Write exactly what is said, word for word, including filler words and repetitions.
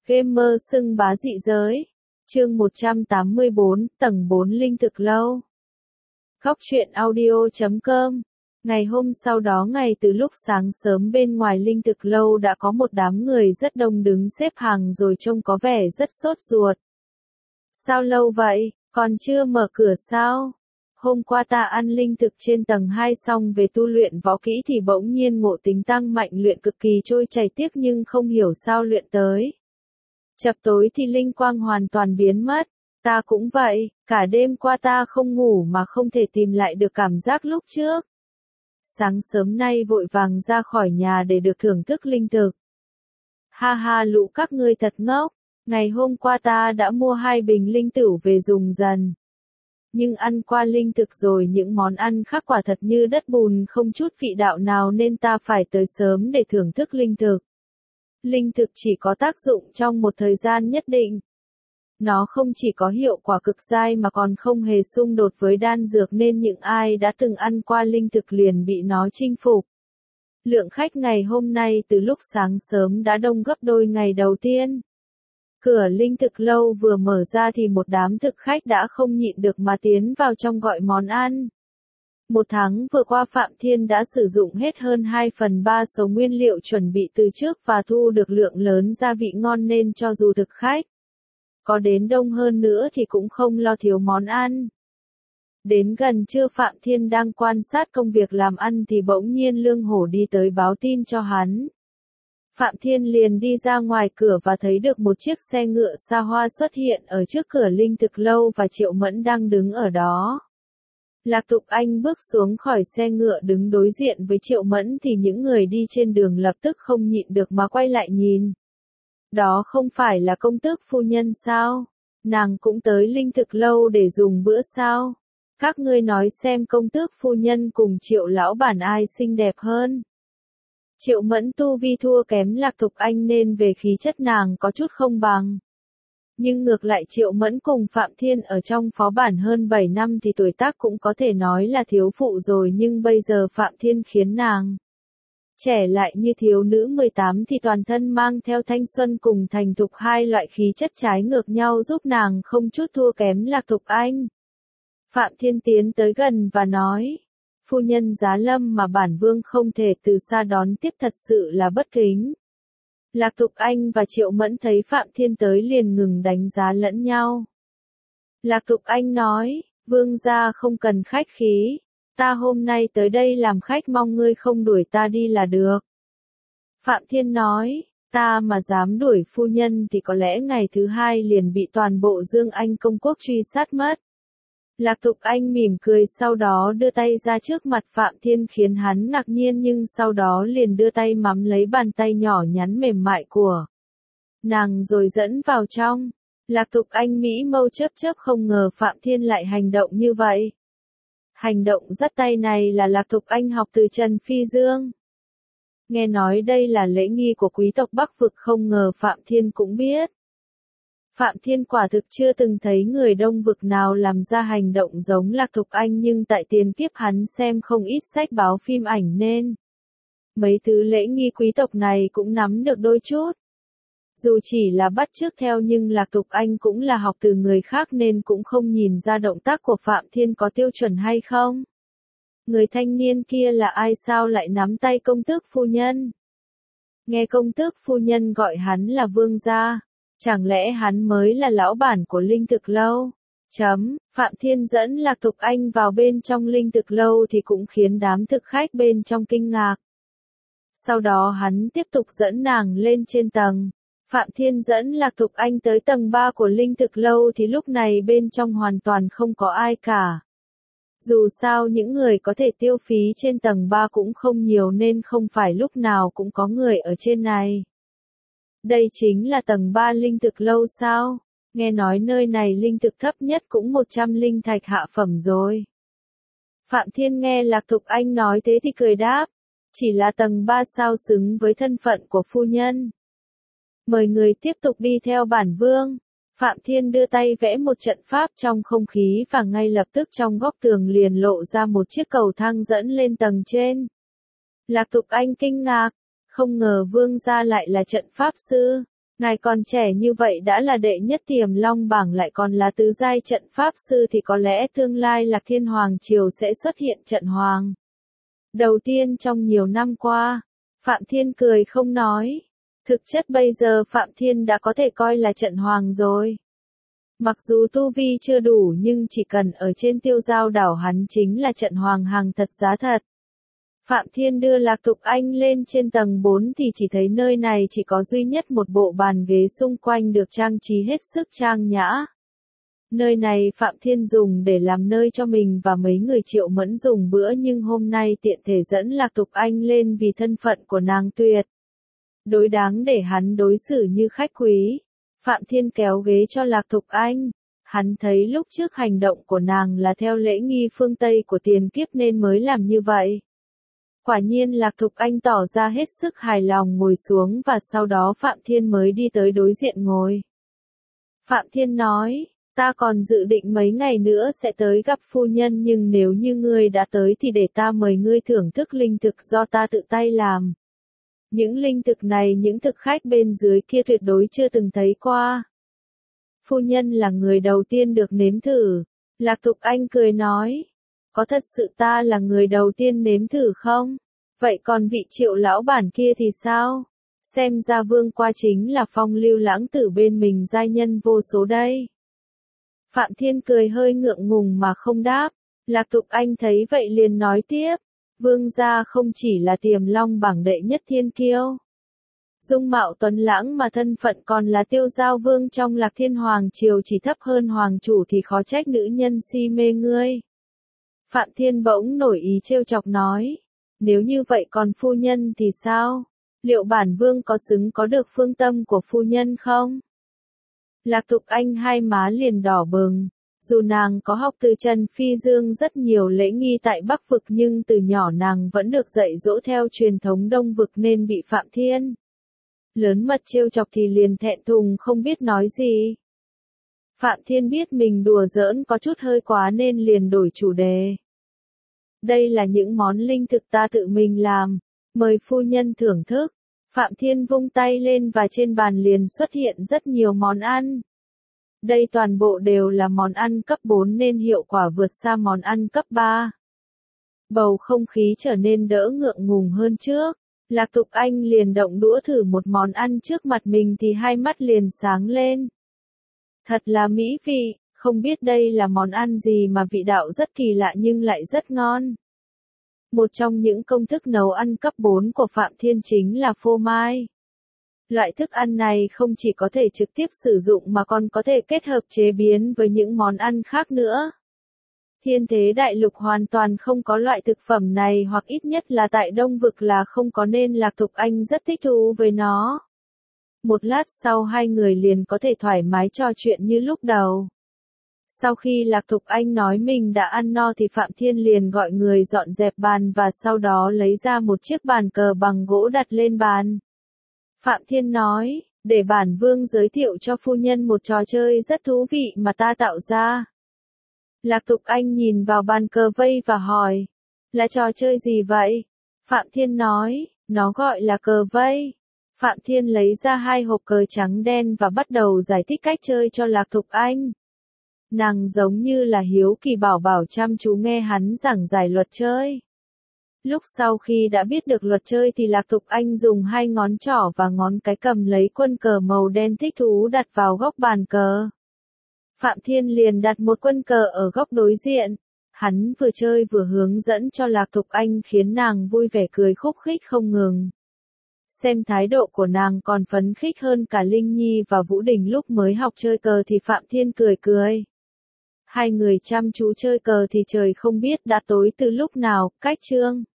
Gamer xưng bá dị giới. Chương một trăm tám mươi bốn, tầng bốn linh thực lâu. Góc truyện audio chấm com. Ngày hôm sau đó ngày từ lúc sáng sớm bên ngoài linh thực lâu đã có một đám người rất đông đứng xếp hàng rồi trông có vẻ rất sốt ruột. Sao lâu vậy, còn chưa mở cửa sao? Hôm qua ta ăn linh thực trên tầng hai xong về tu luyện võ kỹ thì bỗng nhiên ngộ tính tăng mạnh luyện cực kỳ trôi chảy tiếc nhưng không hiểu sao luyện tới. Chập tối thì linh quang hoàn toàn biến mất, ta cũng vậy, cả đêm qua ta không ngủ mà không thể tìm lại được cảm giác lúc trước. Sáng sớm nay vội vàng ra khỏi nhà để được thưởng thức linh thực. Ha ha lũ các ngươi thật ngốc, ngày hôm qua ta đã mua hai bình linh tửu về dùng dần. Nhưng ăn qua linh thực rồi những món ăn khác quả thật như đất bùn không chút vị đạo nào nên ta phải tới sớm để thưởng thức linh thực. Linh thực chỉ có tác dụng trong một thời gian nhất định. Nó không chỉ có hiệu quả cực dai mà còn không hề xung đột với đan dược nên những ai đã từng ăn qua linh thực liền bị nó chinh phục. Lượng khách ngày hôm nay từ lúc sáng sớm đã đông gấp đôi ngày đầu tiên. Cửa linh thực lâu vừa mở ra thì một đám thực khách đã không nhịn được mà tiến vào trong gọi món ăn. Một tháng vừa qua Phạm Thiên đã sử dụng hết hơn hai phần ba số nguyên liệu chuẩn bị từ trước và thu được lượng lớn gia vị ngon nên cho dù thực khách có đến đông hơn nữa thì cũng không lo thiếu món ăn. Đến gần trưa Phạm Thiên đang quan sát công việc làm ăn thì bỗng nhiên Lương Hổ đi tới báo tin cho hắn. Phạm Thiên liền đi ra ngoài cửa và thấy được một chiếc xe ngựa xa hoa xuất hiện ở trước cửa linh thực lâu và Triệu Mẫn đang đứng ở đó. Lạc Tục Anh bước xuống khỏi xe ngựa đứng đối diện với Triệu Mẫn thì những người đi trên đường lập tức không nhịn được mà quay lại nhìn. Đó không phải là công tước phu nhân sao? Nàng cũng tới linh thực lâu để dùng bữa sao? Các ngươi nói xem công tước phu nhân cùng Triệu lão bản ai xinh đẹp hơn? Triệu Mẫn tu vi thua kém Lạc Tục Anh nên về khí chất nàng có chút không bằng. Nhưng ngược lại Triệu Mẫn cùng Phạm Thiên ở trong phó bản hơn bảy năm thì tuổi tác cũng có thể nói là thiếu phụ rồi nhưng bây giờ Phạm Thiên khiến nàng trẻ lại như thiếu nữ mười tám thì toàn thân mang theo thanh xuân cùng thành thục hai loại khí chất trái ngược nhau giúp nàng không chút thua kém Lạc Tục Anh. Phạm Thiên tiến tới gần và nói, phu nhân giá lâm mà bản vương không thể từ xa đón tiếp thật sự là bất kính. Lạc Tục Anh và Triệu Mẫn thấy Phạm Thiên tới liền ngừng đánh giá lẫn nhau. Lạc Tục Anh nói, vương gia không cần khách khí, ta hôm nay tới đây làm khách mong ngươi không đuổi ta đi là được. Phạm Thiên nói, ta mà dám đuổi phu nhân thì có lẽ ngày thứ hai liền bị toàn bộ Dương Anh công quốc truy sát mất. Lạc Tục Anh mỉm cười sau đó đưa tay ra trước mặt Phạm Thiên khiến hắn ngạc nhiên nhưng sau đó liền đưa tay mắm lấy bàn tay nhỏ nhắn mềm mại của nàng rồi dẫn vào trong. Lạc Tục Anh mỹ mâu chớp chớp không ngờ Phạm Thiên lại hành động như vậy. Hành động dắt tay này là Lạc Tục Anh học từ Trần Phi Dương. Nghe nói đây là lễ nghi của quý tộc Bắc Vực không ngờ Phạm Thiên cũng biết. Phạm Thiên quả thực chưa từng thấy người Đông Vực nào làm ra hành động giống Lạc Tục Anh nhưng tại tiền kiếp hắn xem không ít sách báo phim ảnh nên mấy thứ lễ nghi quý tộc này cũng nắm được đôi chút. Dù chỉ là bắt chước theo nhưng Lạc Tục Anh cũng là học từ người khác nên cũng không nhìn ra động tác của Phạm Thiên có tiêu chuẩn hay không. Người thanh niên kia là ai sao lại nắm tay công tước phu nhân? Nghe công tước phu nhân gọi hắn là vương gia. Chẳng lẽ hắn mới là lão bản của linh thực lâu? Chấm, Phạm Thiên dẫn Lạc Tục Anh vào bên trong linh thực lâu thì cũng khiến đám thực khách bên trong kinh ngạc. Sau đó hắn tiếp tục dẫn nàng lên trên tầng. Phạm Thiên dẫn Lạc Tục Anh tới tầng ba của linh thực lâu thì lúc này bên trong hoàn toàn không có ai cả. Dù sao những người có thể tiêu phí trên tầng ba cũng không nhiều nên không phải lúc nào cũng có người ở trên này. Đây chính là tầng ba linh thực lâu sao? Nghe nói nơi này linh thực thấp nhất cũng một trăm linh thạch hạ phẩm rồi. Phạm Thiên nghe Lạc Tục Anh nói thế thì cười đáp. Chỉ là tầng ba sao xứng với thân phận của phu nhân. Mời người tiếp tục đi theo bản vương. Phạm Thiên đưa tay vẽ một trận pháp trong không khí và ngay lập tức trong góc tường liền lộ ra một chiếc cầu thang dẫn lên tầng trên. Lạc Tục Anh kinh ngạc. Không ngờ vương gia lại là trận pháp sư. Ngài còn trẻ như vậy đã là đệ nhất Tiềm Long bảng lại còn là tứ giai trận pháp sư thì có lẽ tương lai Lạc Thiên Hoàng Triều sẽ xuất hiện trận hoàng đầu tiên trong nhiều năm qua. Phạm Thiên cười không nói. Thực chất bây giờ Phạm Thiên đã có thể coi là trận hoàng rồi. Mặc dù tu vi chưa đủ nhưng chỉ cần ở trên Tiêu Giao đảo hắn chính là trận hoàng hàng thật giá thật. Phạm Thiên đưa Lạc Thục Anh lên trên tầng bốn thì chỉ thấy nơi này chỉ có duy nhất một bộ bàn ghế xung quanh được trang trí hết sức trang nhã. Nơi này Phạm Thiên dùng để làm nơi cho mình và mấy người Triệu Mẫn dùng bữa nhưng hôm nay tiện thể dẫn Lạc Thục Anh lên vì thân phận của nàng tuyệt đối đáng để hắn đối xử như khách quý. Phạm Thiên kéo ghế cho Lạc Thục Anh. Hắn thấy lúc trước hành động của nàng là theo lễ nghi phương Tây của tiền kiếp nên mới làm như vậy. Quả nhiên Lạc Thục Anh tỏ ra hết sức hài lòng ngồi xuống và sau đó Phạm Thiên mới đi tới đối diện ngồi. Phạm Thiên nói, ta còn dự định mấy ngày nữa sẽ tới gặp phu nhân nhưng nếu như ngươi đã tới thì để ta mời ngươi thưởng thức linh thực do ta tự tay làm. Những linh thực này những thực khách bên dưới kia tuyệt đối chưa từng thấy qua. Phu nhân là người đầu tiên được nếm thử. Lạc Thục Anh cười nói. Có thật sự ta là người đầu tiên nếm thử không? Vậy còn vị Triệu lão bản kia thì sao? Xem ra Vương Qua chính là phong lưu lãng tử bên mình giai nhân vô số đây. Phạm Thiên cười hơi ngượng ngùng mà không đáp. Lạc Thục Anh thấy vậy liền nói tiếp. Vương gia không chỉ là Tiềm Long bảng đệ nhất thiên kiêu. Dung mạo tuấn lãng mà thân phận còn là Tiêu Giao Vương trong Lạc Thiên Hoàng Triều chỉ thấp hơn Hoàng chủ thì khó trách nữ nhân si mê ngươi. Phạm Thiên bỗng nổi ý trêu chọc nói. Nếu như vậy còn phu nhân thì sao? Liệu bản vương có xứng có được phương tâm của phu nhân không? Lạc Thục Anh hai má liền đỏ bừng. Dù nàng có học từ Trần Phi Dương rất nhiều lễ nghi tại Bắc Vực nhưng từ nhỏ nàng vẫn được dạy dỗ theo truyền thống Đông Vực nên bị Phạm Thiên lớn mật trêu chọc thì liền thẹn thùng không biết nói gì. Phạm Thiên biết mình đùa giỡn có chút hơi quá nên liền đổi chủ đề. Đây là những món linh thực ta tự mình làm, mời phu nhân thưởng thức. Phạm Thiên vung tay lên và trên bàn liền xuất hiện rất nhiều món ăn. Đây toàn bộ đều là món ăn cấp bốn nên hiệu quả vượt xa món ăn cấp ba. Bầu không khí trở nên đỡ ngượng ngùng hơn trước. Lạc Thục Anh liền động đũa thử một món ăn trước mặt mình thì hai mắt liền sáng lên. Thật là mỹ vị, không biết đây là món ăn gì mà vị đạo rất kỳ lạ nhưng lại rất ngon. Một trong những công thức nấu ăn cấp bốn của Phạm Thiên chính là phô mai. Loại thức ăn này không chỉ có thể trực tiếp sử dụng mà còn có thể kết hợp chế biến với những món ăn khác nữa. Thiên thế đại lục hoàn toàn không có loại thực phẩm này hoặc ít nhất là tại Đông Vực là không có nên Lạc Thục Anh rất thích thú với nó. Một lát sau hai người liền có thể thoải mái trò chuyện như lúc đầu. Sau khi Lạc Thục Anh nói mình đã ăn no thì Phạm Thiên liền gọi người dọn dẹp bàn và sau đó lấy ra một chiếc bàn cờ bằng gỗ đặt lên bàn. Phạm Thiên nói, để bản vương giới thiệu cho phu nhân một trò chơi rất thú vị mà ta tạo ra. Lạc Thục Anh nhìn vào bàn cờ vây và hỏi, là trò chơi gì vậy? Phạm Thiên nói, nó gọi là cờ vây. Phạm Thiên lấy ra hai hộp cờ trắng đen và bắt đầu giải thích cách chơi cho Lạc Thục Anh. Nàng giống như là hiếu kỳ bảo bảo chăm chú nghe hắn giảng giải luật chơi. Lúc sau khi đã biết được luật chơi thì Lạc Thục Anh dùng hai ngón trỏ và ngón cái cầm lấy quân cờ màu đen thích thú đặt vào góc bàn cờ. Phạm Thiên liền đặt một quân cờ ở góc đối diện. Hắn vừa chơi vừa hướng dẫn cho Lạc Thục Anh khiến nàng vui vẻ cười khúc khích không ngừng. Xem thái độ của nàng còn phấn khích hơn cả Linh Nhi và Vũ Đình lúc mới học chơi cờ thì Phạm Thiên cười cười. Hai người chăm chú chơi cờ thì trời không biết đã tối từ lúc nào, cách chương